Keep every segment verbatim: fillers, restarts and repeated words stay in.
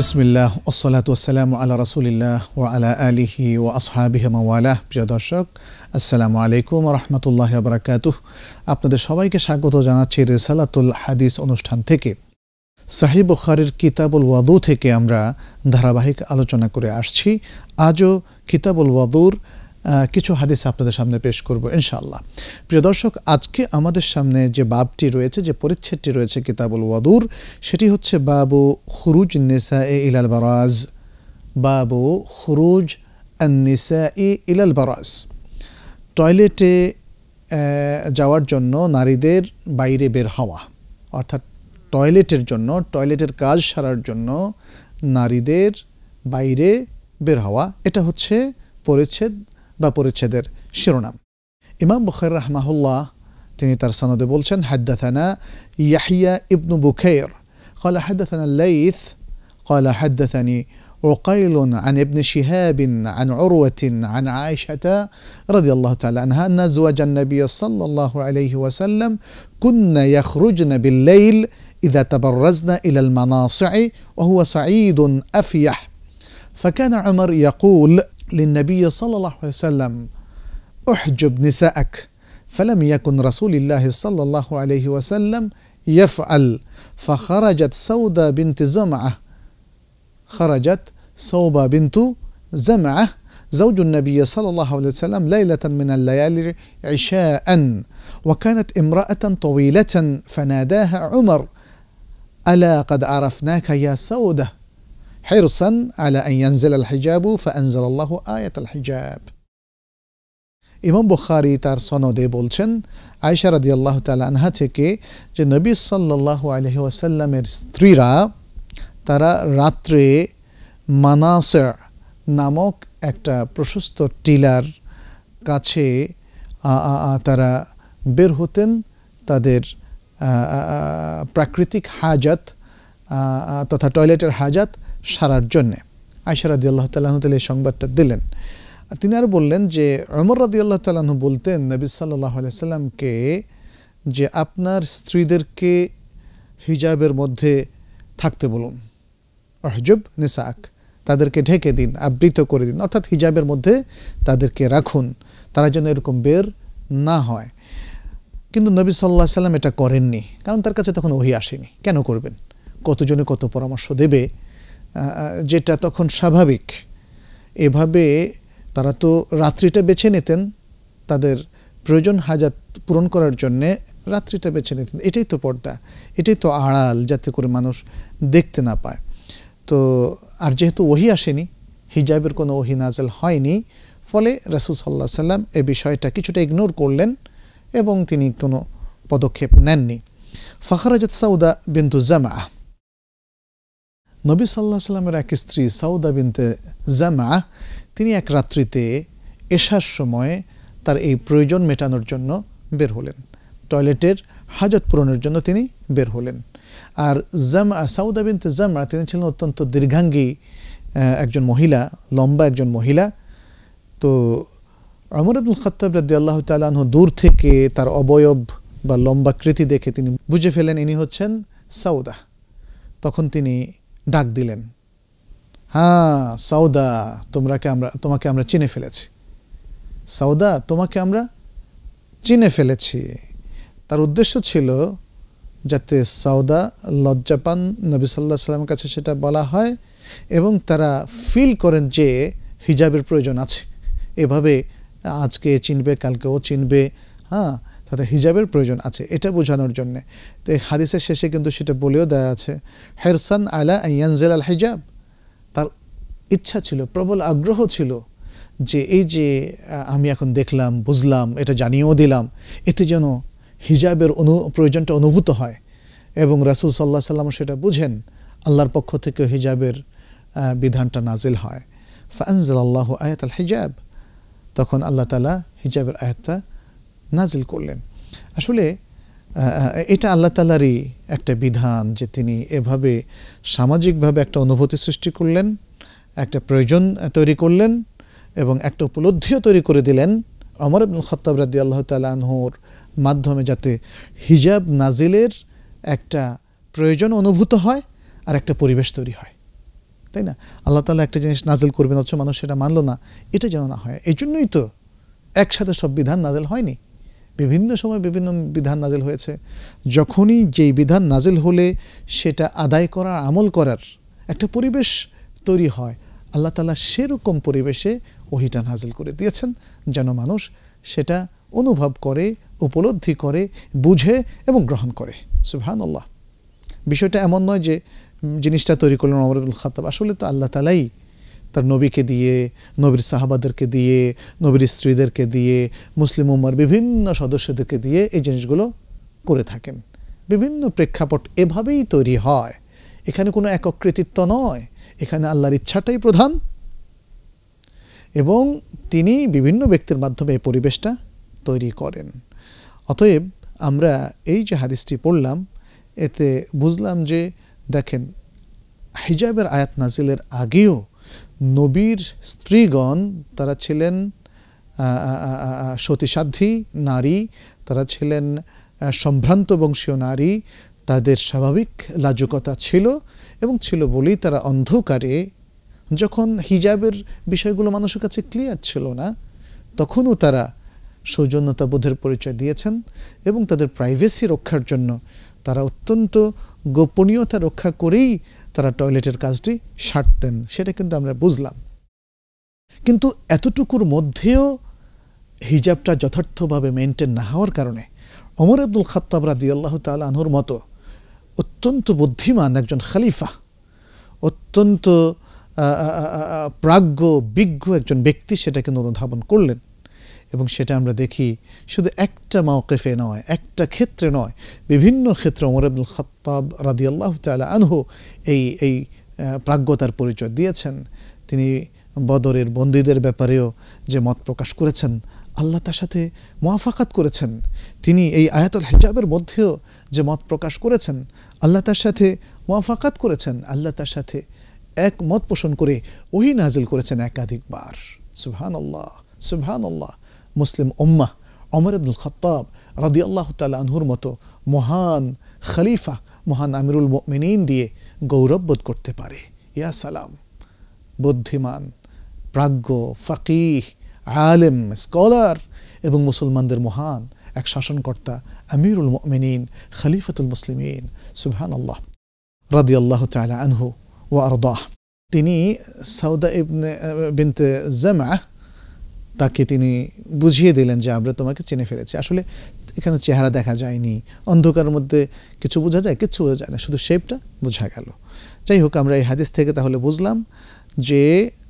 বিসমিল্লাহ ওয়াসসালাতু ওয়াসসালামু আলা রাসূলিল্লাহ ওয়া আলা আলিহি ওয়া আসহাবিহি মাওয়ালাহ। প্রিয় দর্শক, আসসালামু আলাইকুম ওয়া রাহমাতুল্লাহি ওয়া বারাকাতুহু। আপনাদের সবাইকে স্বাগত জানাচ্ছি রিসালাতুল হাদিস অনুষ্ঠান থেকে। সহিহ বুখারীর কিতাবুল ওয়াদু থেকে আমরা ধারাবাহিক আলোচনা করে আসছি। আজও কিতাবুল ওয়াদুর কিছু হাদিস আপনাদের সামনে পেশ করব ইনশাআল্লাহ। প্রিয় দর্শক, আজকে আমাদের সামনে যে বাবটি রয়েছে, যে পরিচ্ছেদটি রয়েছে কিতাবুল ওয়াদুর, সেটি হচ্ছে বাবু খুরুজ নিসাই ইলাল বারাজ। বাবু খুরুজ আন-নিসাই ইলাল বারাজ, টয়লেটে যাওয়ার জন্য নারীদের বাইরে বের হওয়া, অর্থাৎ টয়লেটের জন্য, টয়লেটের কাজ সারার জন্য নারীদের বাইরে বের হওয়া, এটা হচ্ছে পরিচ্ছেদ বা পরিচ্ছেদের শিরোনাম। ইমাম বুখারী রাহমাহুল্লাহ তিনি তার সনদে বলছেন, হাদ্দাথানা ইয়াহইয়া ইবনু বুকাইর قال حدثنا الليث قال حدثني عقيل عن ابن شهاب عن عروة عن عائشة رضي الله تعالى عنها أن أزواج النبي صلى الله عليه وسلم كن يخرجن بالليل إذا تبرزن إلى المناصع وهو صعيد أفيح، فكان عمر يقول للنبي صلى الله عليه وسلم احجب نساءك، فلم يكن رسول الله صلى الله عليه وسلم يفعل، فخرجت سودة بنت زمعة خرجت سوبة بنت زمعة زوج النبي صلى الله عليه وسلم ليلة من الليالي عشاء، وكانت امرأة طويلة فناداها عمر ألا قد عرفناك يا سودة، حرصا على أن ينزل الحجاب فأنزل الله آية الحجاب। ইমাম বুখারী তার সনদে বলছেন, আয়েশা রাদিয়াল্লাহু তাআলা আনহা থেকে, যে নবী সাল্লাল্লাহু আলাইহি ওয়াসাল্লামের স্ত্রীরা তারা রাত্রে মানাসির নামক একটা প্রশস্ত টিলার কাছে তারা বের হতেন তাদের প্রাকৃতিক হাজাত তথা টয়লেটের হাজাত সারার জন্যে। আয়েশা রাদিয়াল্লাহু তাআলা আনহা এই সংবাদটা দিলেন। তিনি আর বললেন যে ওমর রাদিয়াল্লাহু তাআলা আনহু বলতেন নবী সাল্লাল্লাহু আলাইহি সাল্লামকে যে আপনার স্ত্রীদেরকে হিজাবের মধ্যে থাকতে বলুন, আহজুব নিসাক, তাদেরকে ঢেকে দিন, আবৃত করে দিন, অর্থাৎ হিজাবের মধ্যে তাদেরকে রাখুন, তারা যেন এরকম বের না হয়। কিন্তু নবী সাল্লাল্লাহু আলাইহি সাল্লাম এটা করেননি, কারণ তার কাছে তখন ওহী আসেনি। কেন করবেন? কতজনে কত পরামর্শ দেবে, যেটা তখন স্বাভাবিক। এভাবে তারা তো রাত্রিটা বেছে নিতেন, তাদের প্রয়োজন হাজাত পূরণ করার জন্যে রাত্রিটা বেছে নিতেন। এটাই তো পর্দা, এটাই তো আড়াল, যাতে করে মানুষ দেখতে না পায়। তো আর যেহেতু ওহী আসেনি, হিজাবের কোনো ওহী নাজেল হয়নি, ফলে রাসূল সাল্লাল্লাহু আলাইহি সাল্লাম এ বিষয়টা কিছুটা ইগনোর করলেন এবং তিনি কোনো পদক্ষেপ নেননি। ফাখরাজাত সাউদা বিনতু জামআ, নবী সাল্লাল্লাহু আলাইহি সাল্লামের এক স্ত্রী সাউদা বিনতে জামআ, তিনি এক রাত্রিতে এশার সময়ে তার এই প্রয়োজন মেটানোর জন্য বের হলেন, টয়লেটের হাজত পূরণের জন্য তিনি বের হলেন। আর জামআ, সাউদা বিনতে জামআ, তিনি ছিলেন অত্যন্ত দীর্ঘাঙ্গী একজন মহিলা, লম্বা একজন মহিলা। তো ওমর ইবনুল খাত্তাব রাদিয়াল্লাহু তাআলা আনহু দূর থেকে তার অবয়ব বা লম্বাকৃতি দেখে তিনি বুঝে ফেলেন ইনি হচ্ছেন সাউদা। তখন তিনি ডাক দিলেন, হ্যাঁ সাউদা, তোমরাকে আমরা তোমাকে আমরা চিনে ফেলেছি, সাউদা তোমাকে আমরা চিনে ফেলেছি। তার উদ্দেশ্য ছিল যাতে সাউদা লজ্জা পান, নবী সাল্লাল্লাহু আলাইহি সাল্লামের কাছে সেটা বলা হয় এবং তারা ফিল করেন যে হিজাবের প্রয়োজন আছে। এভাবে আজকে চিনবে, কালকেও চিনবে, হ্যাঁ, তাতে হিজাবের প্রয়োজন আছে, এটা বোঝানোর জন্যে। তো এই হাদিসের শেষে কিন্তু সেটা বলেও দেওয়া আছে, হিরসান আলা আন ইয়ানজিল আল হিজাব। তার ইচ্ছা ছিল, প্রবল আগ্রহ ছিল যে এই যে আমি এখন দেখলাম, বুঝলাম, এটা জানিয়েও দিলাম, এতে যেন হিজাবের অনু প্রয়োজনটা অনুভূত হয় এবং রাসূল সাল্লাল্লাহু আলাইহি সাল্লাম সেটা বুঝেন, আল্লাহর পক্ষ থেকে হিজাবের বিধানটা নাজিল হয়। ফাআনজালাল্লাহু আয়াতাল হিজাব, তখন আল্লাহ তাআলা হিজাবের আয়াতটা নাজিল করলেন। আসলে এটা আল্লাহ তাআলারই একটা বিধান যে তিনি এভাবে সামাজিকভাবে একটা অনুভূতি সৃষ্টি করলেন, একটা প্রয়োজন তৈরি করলেন এবং একটা উপলব্ধিও তৈরি করে দিলেন ওমর ইবনুল খাত্তাব রাদিয়াল্লাহু তাআলা আনহুর মাধ্যমে, যাতে হিজাব নাজিলের একটা প্রয়োজন অনুভূত হয় আর একটা পরিবেশ তৈরি হয়। তাই না? আল্লাহ তাআলা একটা জিনিস নাজিল করবেন অথচ মানুষ সেটা মানল না, এটা যেন না হয়। এই জন্যই তো একসাথে সব বিধান নাজিল হয়নি, বিভিন্ন সময় বিভিন্ন বিধান নাজিল হয়েছে। যখনই যেই বিধান নাজিল হলে সেটা আদায় করার, আমল করার একটা পরিবেশ তৈরি হয়, আল্লাহ তাআলা সেরকম পরিবেশে ওহীটা নাজিল করে দিয়েছেন যেন মানুষ সেটা অনুভব করে, উপলব্ধি করে, বুঝে এবং গ্রহণ করে। সুবহানাল্লাহ। বিষয়টা এমন নয় যে জিনিসটা তৈরি করলেন ওমর ইবনুল খাত্তাব, আসলে তো আল্লাহ তাআলাই তার নবীকে দিয়ে, নবীর সাহাবাদেরকে দিয়ে, নবীর স্ত্রীদেরকে দিয়ে, মুসলিম উম্মার বিভিন্ন সদস্যদেরকে দিয়ে এই জিনিসগুলো করে থাকেন। বিভিন্ন প্রেক্ষাপট এভাবেই তৈরি হয়। এখানে কোনো একক কৃতিত্ব নয়, এখানে আল্লাহর ইচ্ছাটাই প্রধান এবং তিনি বিভিন্ন ব্যক্তির মাধ্যমে এই পরিবেশটা তৈরি করেন। অতএব আমরা এই যে হাদিসটি পড়লাম এতে বুঝলাম যে দেখেন, হিজাবের আয়াত নাজিলের আগেও নবীর স্ত্রীগণ তারা ছিলেন সতীসাধ্বী নারী, তারা ছিলেন সম্ভ্রান্ত বংশীয় নারী, তাদের স্বাভাবিক লাজুকতা ছিল এবং ছিল বলেই তারা অন্ধকারে, যখন হিজাবের বিষয়গুলো মানুষের কাছে ক্লিয়ার ছিল না, তখনও তারা সৌজন্যতা বোধের পরিচয় দিয়েছেন এবং তাদের প্রাইভেসি রক্ষার জন্য তারা অত্যন্ত গোপনীয়তা রক্ষা করেই তারা টয়লেটের কাজটি সারতেন। সেটা কিন্তু আমরা বুঝলাম। কিন্তু এতটুকুর মধ্যেও হিজাবটা যথার্থভাবে মেনটেন না হওয়ার কারণে ওমর ইবনুল খাত্তাব রাদিয়াল্লাহু তাআলা আনহুর মতো অত্যন্ত বুদ্ধিমান একজন খলিফা, অত্যন্ত প্রাজ্ঞ বিজ্ঞ একজন ব্যক্তি সেটাকে অনুধাবন করলেন এবং সেটা আমরা দেখি শুধু একটা মাওকিফে নয়, একটা ক্ষেত্রে নয়, বিভিন্ন ক্ষেত্রে ওমর ইবনুল খাত্তাব রাদিয়াল্লাহু তাআলা আনহু এই এই প্রাজ্ঞতার পরিচয় দিয়েছেন। তিনি বদরের বন্দীদের ব্যাপারেও যে মত প্রকাশ করেছেন, আল্লাহ তার সাথে মুওয়াফাকাত করেছেন। তিনি এই আয়াতুল হিজাবের মধ্যেও যে মত প্রকাশ করেছেন, আল্লাহ তার সাথে মুওয়াফাকাত করেছেন, আল্লাহ তার সাথে এক মত পোষণ করে ওহী নাজিল করেছেন একাধিকবার। সুবহানাল্লাহ, সুবহানাল্লাহ। মুসলিম উম্মাহ ওমর ইবনুল খাত্তাব রাদিয়াল্লাহু তাআলা আনহুর মতো মহান খলিফা, মহান আমিরুল মুমিনিন দিয়ে গৌরববোধ করতে পারে। ইয়া সালাম! বুদ্ধিমান, প্রাজ্ঞ, ফাকিহ, আলেম, স্কলার এবং মুসলমানদের মহান এক শাসনকর্তা আমিরুল মুমিনিন, খলিফাতুল মুসলিমিন, সুবহানাল্লাহ, রাদিয়াল্লাহু তাআলা আনহু ওয়া আরদাহ। তিনি সাউদা ইবনে বিনতে জামআহ, তাকে তিনি বুঝিয়ে দিলেন যে আমরা তোমাকে চিনে ফেলেছি। আসলে এখানে চেহারা দেখা যায়নি, অন্ধকারের মধ্যে কিছু বোঝা যায়, কিছু বোঝা যায় না, শুধু শেপটা বোঝা গেল। যাই হোক, আমরা এই হাদিস থেকে তাহলে বুঝলাম যে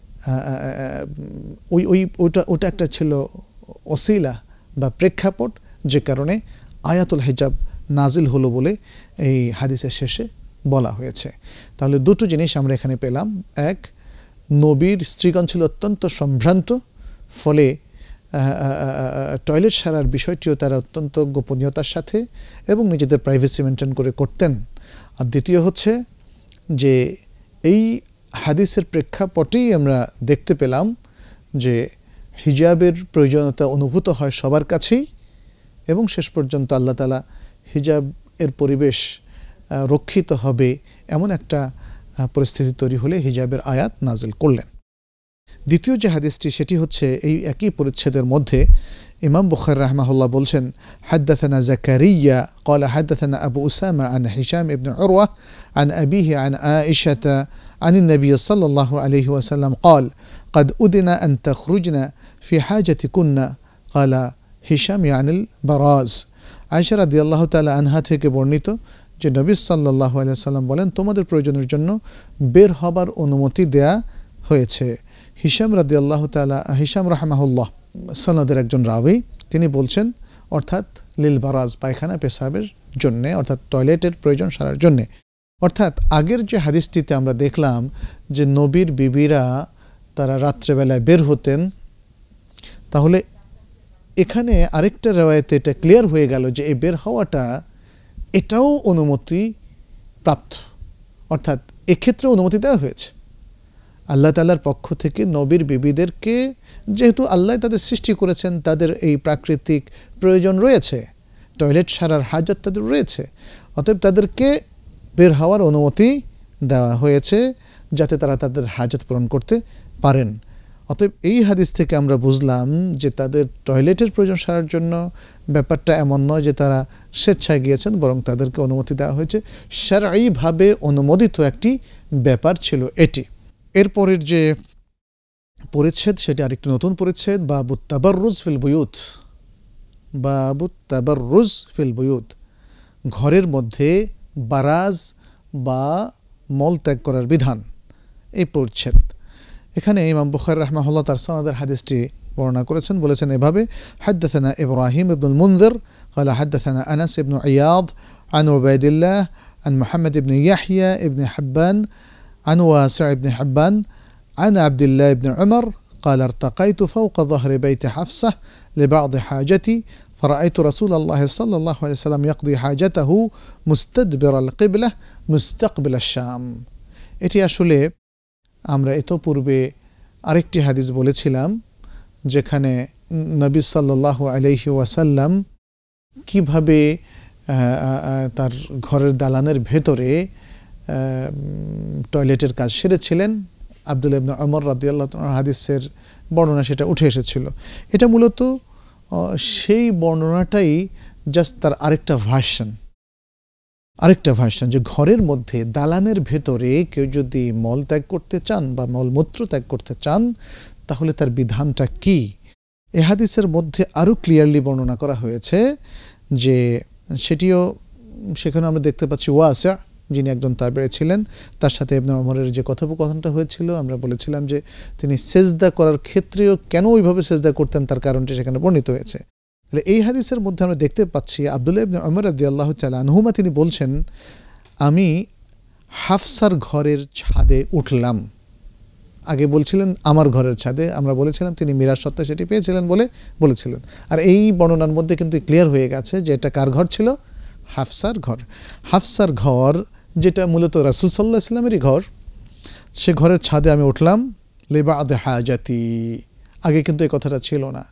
ওই ওই ওটা ওটা একটা ছিল ওসিলা বা প্রেক্ষাপট, যে কারণে আয়াতুল হিজাব নাজিল হলো বলে এই হাদিসের শেষে বলা হয়েছে। তাহলে দুটো জিনিস আমরা এখানে পেলাম। এক, নবীর স্ত্রীগণ ছিল অত্যন্ত সম্ভ্রান্ত, ফলে টয়লেট সারার বিষয়টিও তারা অত্যন্ত গোপনীয়তার সাথে এবং নিজেদের প্রাইভেসি মেনটেন করে করতেন। আর দ্বিতীয় হচ্ছে যে এই হাদিসের প্রেক্ষাপটেই আমরা দেখতে পেলাম যে হিজাবের প্রয়োজনীয়তা অনুভূত হয় সবার কাছেই এবং শেষ পর্যন্ত আল্লাহ তাআলা হিজাব এর পরিবেশ রক্ষিত হবে এমন একটা পরিস্থিতি তৈরি হলে হিজাবের আয়াত নাজিল করলেন। দ্বিতীয় যে হাদিসটি সেটি হচ্ছে এই একই পরিচ্ছেদের মধ্যে ইমাম বুখারী রাহিমাহুল্লাহ বলছেন, হাদাথানা জাকারিয়া قال حدثنا أبو أسامة عن هشام بن عروة عن أبيه عن عائشة عن النبي صلى الله عليه وسلم قال قد أذن أن تخرجنا في حاجتكن قال هشام يعني البراز। আয়েশা রাদিয়াল্লাহু তাআলা আনহা থেকে বর্ণিত যে নবী সাল্লাল্লাহু আলাইহি ওয়াসাল্লাম বলেন, তোমাদের প্রয়োজনের জন্য বের হবার অনুমতি দেয়া হয়েছে। হিশাম রাদিয়াল্লাহু তাআলা, হিশাম রাহিমাহুল্লাহ সনদের একজন রাবী, তিনি বলছেন অর্থাৎ লিল বারাজ, পায়খানা পেশাবের জন্যে, অর্থাৎ টয়লেটের প্রয়োজন সারার জন্যে। অর্থাৎ আগের যে হাদিসটিতে আমরা দেখলাম যে নবীর বিবিরা তারা রাত্রেবেলায় বের হতেন, তাহলে এখানে আরেকটা রিওয়ায়াতে এটা ক্লিয়ার হয়ে গেল যে এই বের হওয়াটা এটাও অনুমতি প্রাপ্ত, অর্থাৎ এক্ষেত্রে অনুমতি দেওয়া হয়েছে আল্লাহ তাআলার পক্ষ থেকে। নবীর বিবিদেরকে যেহেতু আল্লাহ তাদের সৃষ্টি করেছেন, তাদের এই প্রাকৃতিক প্রয়োজন রয়েছে, টয়লেট সারার হাজাত তাদের রয়েছে, অতএব তাদেরকে বের হওয়ার অনুমতি দেওয়া হয়েছে যাতে তারা তাদের হাজত পূরণ করতে পারেন। অতএব এই হাদিস থেকে আমরা বুঝলাম যে তাদের টয়লেটের প্রয়োজন সারার জন্য ব্যাপারটা এমন নয় যে তারা স্বেচ্ছায় গিয়েছেন, বরং তাদেরকে অনুমতি দেওয়া হয়েছে, শারঈভাবে অনুমোদিত একটি ব্যাপার ছিল এটি। এরপরের যে পরিচ্ছেদ সেটি আরেকটি নতুন পরিচ্ছেদ, বাবুত তাবাররুজ ফিল বুয়ুত। বাবুত তাবাররুজ ফিল বুয়ুত, ঘরের মধ্যে বারাজ বা মল ত্যাগ করার বিধান, এই পরিচ্ছেদ। এখানে ইমাম বুখারী রাহিমাহুল্লাহ তার সনদের হাদিসটি বর্ণনা করেছেন, বলেছেন এভাবে: হাদদাসানা ইব্রাহিম ইবনুল মুনযির قال حدثنا أنس بن عياض عن عبيد الله عن محمد بن يحيى بن حبان عن واسع بن حبان عن عبد الله بن عمر قال ارتقيت فوق ظهر بيت حفصة لبعض حاجتي فرأيت رسول الله صلى الله عليه وسلم يقضي حاجته مستدبر القبلة مستقبل الشام। এটি আসলে আমরা এত পূর্বে আরেকটি হাদিস বলেছিলাম যেখানে নবী সাল্লাল্লাহু আলাইহি ওয়াসাল্লাম কিভাবে তার ঘরের দালানের ভেতরে টয়লেটের কাজ সেরেছিলেন। আব্দুল্লাহ ইবনে ওমর রাদিয়াল্লাহু তাআলা হাদিসের বর্ণনা সেটা উঠে এসেছিল। এটা মূলত সেই বর্ণনাটাই জাস্ট তার আরেকটা ভার্সন, আরেকটা ভার্সন যে ঘরের মধ্যে দালানের ভেতরে কেউ যদি মল ত্যাগ করতে চান বা মলমূত্র ত্যাগ করতে চান তাহলে তার বিধানটা কি। এ হাদিসের মধ্যে আরও ক্লিয়ারলি বর্ণনা করা হয়েছে যে সেটিও সেখানে আমরা দেখতে পাচ্ছি ওয়াসিয়া যিনি একজন তাবেঈ ছিলেন, তার সাথে ইবনে ওমরের যে কথোপকথনটা হয়েছিল আমরা বলেছিলাম যে তিনি সেজদা করার ক্ষেত্রেও কেন ওইভাবে সেজদা করতেন তার কারণটি সেখানে বর্ণিত হয়েছে। তাহলে এই হাদিসের মধ্যে আমরা দেখতে পাচ্ছি আব্দুল্লাহ ইবনে ওমর রাদিয়াল্লাহু তাআলা আনহুমা তিনি বলছেন, আমি হাফসার ঘরের ছাদে উঠলাম। আগে বলছিলেন আমার ঘরের ছাদে, আমরা বলেছিলাম তিনি মিরাজ সত্ত্বে সেটি পেয়েছিলেন বলে বলেছিলেন। আর এই বর্ণনার মধ্যে কিন্তু ক্লিয়ার হয়ে গেছে যে এটা কার ঘর ছিল, হাফসার ঘর। হাফসার ঘর যেটা মূলত রাসূল সাল্লাল্লাহু আলাইহি ওয়াসাল্লামেরই ঘর, সে ঘরের ছাদে আমি উঠলাম লিবাদ হাজাতি। আগে কিন্তু এই কথাটা ছিল না,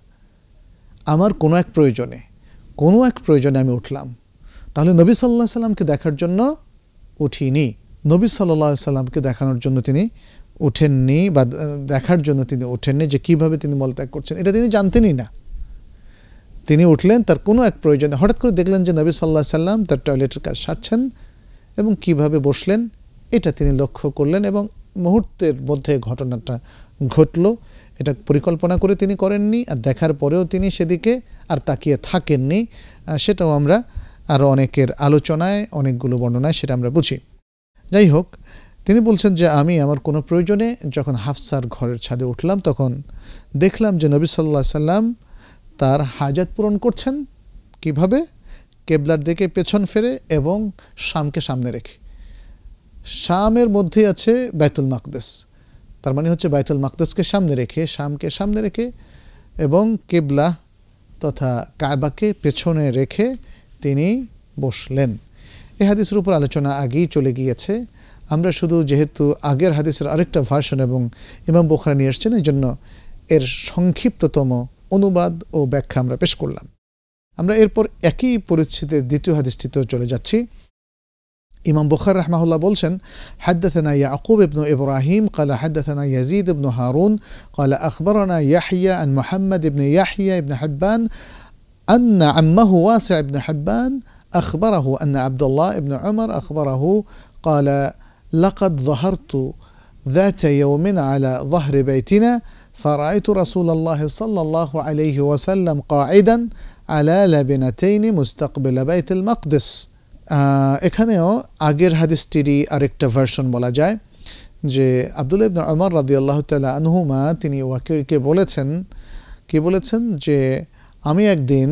আমার কোনো এক প্রয়োজনে কোনো এক প্রয়োজনে আমি উঠলাম। তাহলে নবী সাল্লাল্লাহু আলাইহি ওয়াসাল্লামকে দেখার জন্য উঠিনি, নবী সাল্লাল্লাহু আলাইহি ওয়াসাল্লামকে দেখানোর জন্য তিনি উঠেননি বা দেখার জন্য তিনি ওঠেননি যে কিভাবে তিনি মলত্যাগ করছেন, এটা তিনি জানতেনই না। তিনি উঠলেন তার কোনো এক প্রয়োজনে, হঠাৎ করে দেখলেন যে নবী সাল্লাল্লাহু আলাইহি ওয়াসাল্লাম তার টয়লেটের কাজ সারছেন এবং কিভাবে বসলেন এটা তিনি লক্ষ্য করলেন এবং মুহূর্তের মধ্যে ঘটনাটা ঘটল। এটা পরিকল্পনা করে তিনি করেননি, আর দেখার পরেও তিনি সেদিকে আর তাকিয়ে থাকেননি। সেটাও আমরা আরও অনেকের আলোচনায় অনেকগুলো বর্ণনায় সেটা আমরা বুঝি। যাই হোক, তিনি বলছেন যে আমি আমার কোনো প্রয়োজনে যখন হাফসার ঘরের ছাদে উঠলাম তখন দেখলাম যে নবী সাল্লাল্লাহু আলাইহি ওয়াসাল্লাম তার হাজাত পূরণ করছেন। কিভাবে? কেবলার দিকে পেছন ফেরে এবং শামকে সামনে রেখে। শামের মধ্যে আছে বাইতুল মাকদেস, তার মানে হচ্ছে বাইতুল মাকদেসকে সামনে রেখে, শামকে সামনে রেখে এবং কেবলা তথা কাবাকে পেছনে রেখে তিনি বসলেন। এই হাদিসের উপর আলোচনা আগেই চলে গিয়েছে। আমরা শুধু যেহেতু আগের হাদিসের আরেকটা ভার্সন এবং ইমাম বুখারী নিয়ে এসেছেন এই জন্য এর সংক্ষিপ্ততম অনুবাদ ও ব্যাখ্যা আমরা পেশ করলাম। আমরা এরপর একই পরিচ্ছেদের দ্বিতীয় হাদিসটিতেও চলে যাচ্ছি। ইমাম বুখারী রাহিমাহুল্লাহ বলছেন, হাদদাসানা ইয়াকুব ইবনু ইব্রাহিম قال حدثنا يزيد بن هارون قال أخبرنا يحيى عن محمد بن يحيى بن حبان أن عمه واسع بن حبان أخبره أن عبد الله بن عمر أخبره قال لقد ظهرت ذات يوم على ظهر بيتنا فرأيت رسول الله صلى الله عليه وسلم قاعدا على لبنتين مستقبل بيت المقدس। এখানেও আগের হাদিসটিরই আরেকটা ভার্সন বলা যায় যে আব্দুল্লাহ ইবনে ওমর রাদিয়াল্লাহু তাআলা আনহুমা তিনি ওয়াকিলকে বলেছেন কি বলেছেন যে আমি একদিন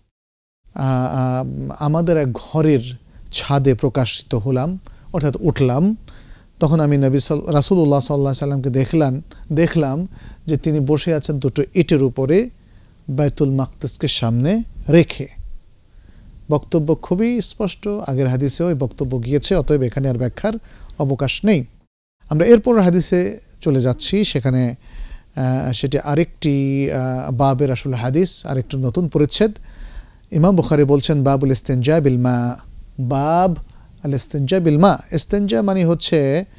আমাদের এক ঘরের ছাদে প্রকাশিত হলাম, অর্থাৎ উঠলাম। তখন আমি নবী রাসূলুল্লাহ সাল্লাল্লাহু আলাইহি ওয়াসাল্লামকে দেখলাম দেখলাম যে তিনি বসে আছেন দুটো ইটের উপরে বাইতুল মাকদেসকে সামনে রেখে। বক্তব্য খুবই স্পষ্ট, আগের হাদিসেও এই বক্তব্য গিয়েছে, অতএব এখানে আর ব্যাখ্যার অবকাশ নেই। আমরা এরপর হাদিসে চলে যাচ্ছি, সেখানে সেটি আরেকটি বাবের আসলে হাদিস, আরেকটি নতুন পরিচ্ছেদ। ইমাম বুখারী বলছেন বাবুল ইস্তিনজা বিল মা, বাব আল ইস্তিনজা বিল মা। ইস্তিনজা মানে হচ্ছে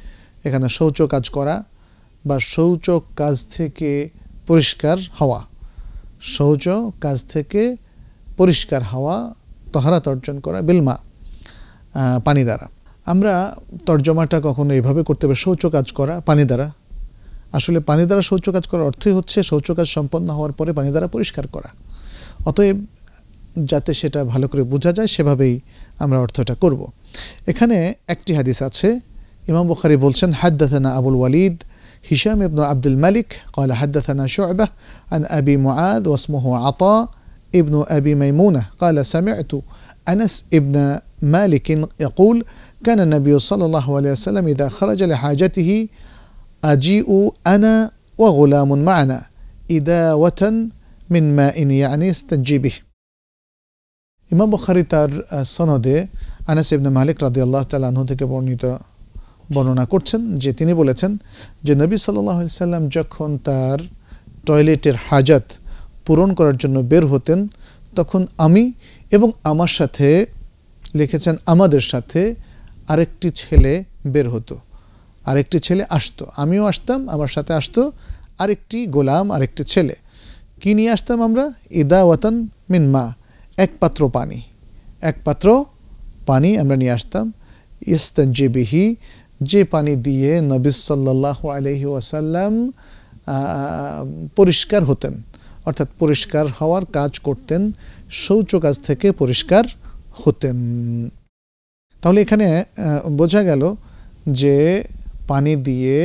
এখানে শৌচ কাজ করা বা শৌচ কাজ থেকে পরিষ্কার হওয়া, শৌচ কাজ থেকে পরিষ্কার হওয়া, তহারাত অর্জন করা বিলমা, পানি দ্বারা। আমরা তর্জমাটা কখনো এইভাবে করতে পারি, শৌচ কাজ করা পানি দ্বারা। আসলে পানি দ্বারা শৌচ কাজ করার অর্থই হচ্ছে শৌচ কাজ সম্পন্ন হওয়ার পরে পানি দ্বারা পরিষ্কার করা। অতএব যাতে সেটা ভালো করে বোঝা যায় সেভাবেই আমরা অর্থটা করব। এখানে একটি হাদিস আছে, ইমাম বুখারী বলছেন হাদ্দাথানা Abul Walid Hisham ibn Abdul Malik قال حدثنا شعبة عن أبي معاذ واسمه عطاء ابن أبي ميمونة قال سمعت أنس ابن مالك يقول كان النبي صلى الله عليه وسلم إذا خرج لحاجته أجيء أنا وغلام معنا إداوة من ماء يعني استنجي به। ইমাম বুখারী তার সনদে আনাস ইবনে মালিক রাদিয়াল্লাহু তাআলা আনহু থেকে বর্ণিত বর্ণনা করছেন যে তিনি বলেছেন যে নবী সাল্লাল্লাহু আলাইহি সাল্লাম যখন তার টয়লেটের হাজাত পূরণ করার জন্য বের হতেন তখন আমি এবং আমার সাথে, লিখেছেন আমাদের সাথে, আরেকটি ছেলে বের হতো, আরেকটি ছেলে আসতো, আমিও আসতাম, আমার সাথে আসতো আরেকটি গোলাম, আরেকটি ছেলে। কি নিয়ে আসতাম আমরা? ইদাওয়াতান মিন মা, এক পাত্র পানি, এক পাত্র পানি আমরা নিয়ে আসতাম। ইস্তানজি বিহি, যে পানি দিয়ে নবী সাল্লাল্লাহু আলাইহি ওয়াসাল্লাম পরিষ্কার হতেন, অর্থাৎ পরিষ্কার হওয়ার কাজ করতেন, শৌচ কাজ থেকে পরিষ্কার হতেন। তাহলে এখানে বোঝা গেল যে পানি দিয়ে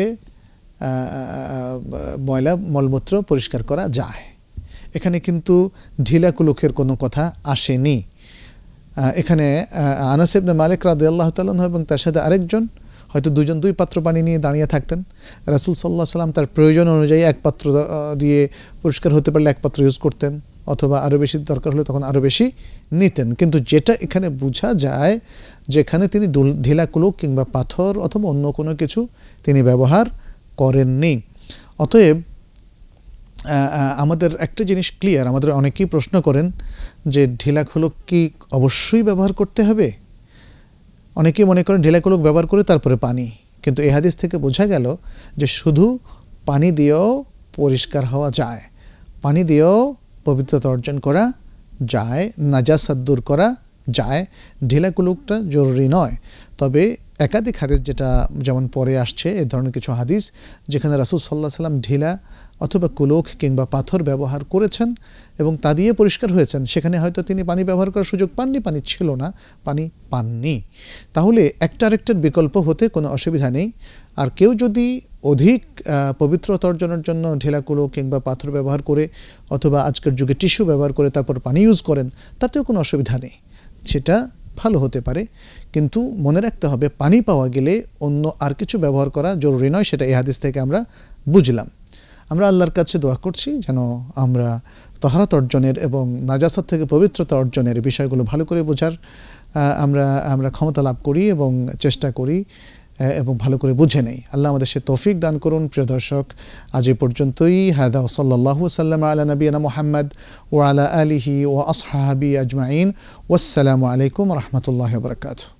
ময়লা মলমূত্র পরিষ্কার করা যায়। এখানে কিন্তু ঢিলা কুলুকের কোনো কথা আসেনি। এখানে আনাস ইবনে মালিক রাদিয়াল্লাহু তাআলা আনহু এবং তার সাথে আরেকজন, হয়তো দুজন দুই পাত্র পানি নিয়ে দাঁড়িয়ে থাকতেন। রাসূল সাল্লাল্লাহু আলাইহি সাল্লাম তার প্রয়োজন অনুযায়ী এক পাত্র দিয়ে পরিষ্কার হতে পারলে এক পাত্র ইউজ করতেন, অথবা আরও বেশি দরকার হলে তখন আরও বেশি নিতেন। কিন্তু যেটা এখানে বোঝা যায় যেখানে তিনি ঢিলা কুলুক কিংবা পাথর অথবা অন্য কোনো কিছু তিনি ব্যবহার করেননি। অতএব আমাদের একটা জিনিস ক্লিয়ার, আমাদের অনেকেই প্রশ্ন করেন যে ঢিলা কুলুক কি অবশ্যই ব্যবহার করতে হবে? অনেকেই মনে করেন ঢিলা কুলুক ব্যবহার করে তারপরে পানি, কিন্তু এই হাদিস থেকে বোঝা গেল যে শুধু পানি দিয়েও পরিষ্কার হওয়া যায়, পানি দিয়েও পবিত্রতা অর্জন করা যায়, নাজাসাত দূর করা যায়, ঢিলা কুলুকটা জরুরি নয়। তবে একাধিক হাদিস যেটা যেমন পরে আসছে এ ধরনের কিছু হাদিস যেখানে রাসূল সাল্লাল্লাহু আলাইহি সাল্লাম ঢিলা অথবা কুলুক কিংবা পাথর ব্যবহার করেছেন এবং তা দিয়ে পরিষ্কার হয়েছেন, সেখানে হয়তো তিনি পানি ব্যবহার করার সুযোগ পাননি, পানি ছিল না, পানি পাননি। তাহলে একটা আরেকটার বিকল্প হতে কোনো অসুবিধা নেই। আর কেউ যদি অধিক পবিত্রতা অর্জনের জন্য ঢিলা কুলুক কিংবা পাথর ব্যবহার করে অথবা আজকের যুগে টিস্যু ব্যবহার করে তারপর পানি ইউজ করেন, তাতেও কোনো অসুবিধা নেই, সেটা ভালো হতে পারে। কিন্তু মনে রাখতে হবে পানি পাওয়া গেলে অন্য আর কিছু ব্যবহার করা জরুরি নয়, সেটা এই হাদিস থেকে আমরা বুঝলাম। আমরা আল্লাহর কাছে দোয়া করছি যেন আমরা তহারাত অর্জনের এবং নাজাসাত থেকে পবিত্রতা অর্জনের বিষয়গুলো ভালো করে বোঝার আমরা আমরা ক্ষমতা লাভ করি এবং চেষ্টা করি এবং ভালো করে বুঝে নেই। আল্লাহ আমাদের সে তৌফিক দান করুন। প্রিয় দর্শক, আজ এই পর্যন্তই। হাদা সাল্লাল্লাহু সাল্লাম আলা নবিয়িনা মুহাম্মদ ওয়া আলা আলিহি ওয়া আসহাবিহি আজমাইন। ওয়াসসালামু আলাইকুম ওয়া রাহমাতুল্লাহি ওয়া বারাকাতুহু।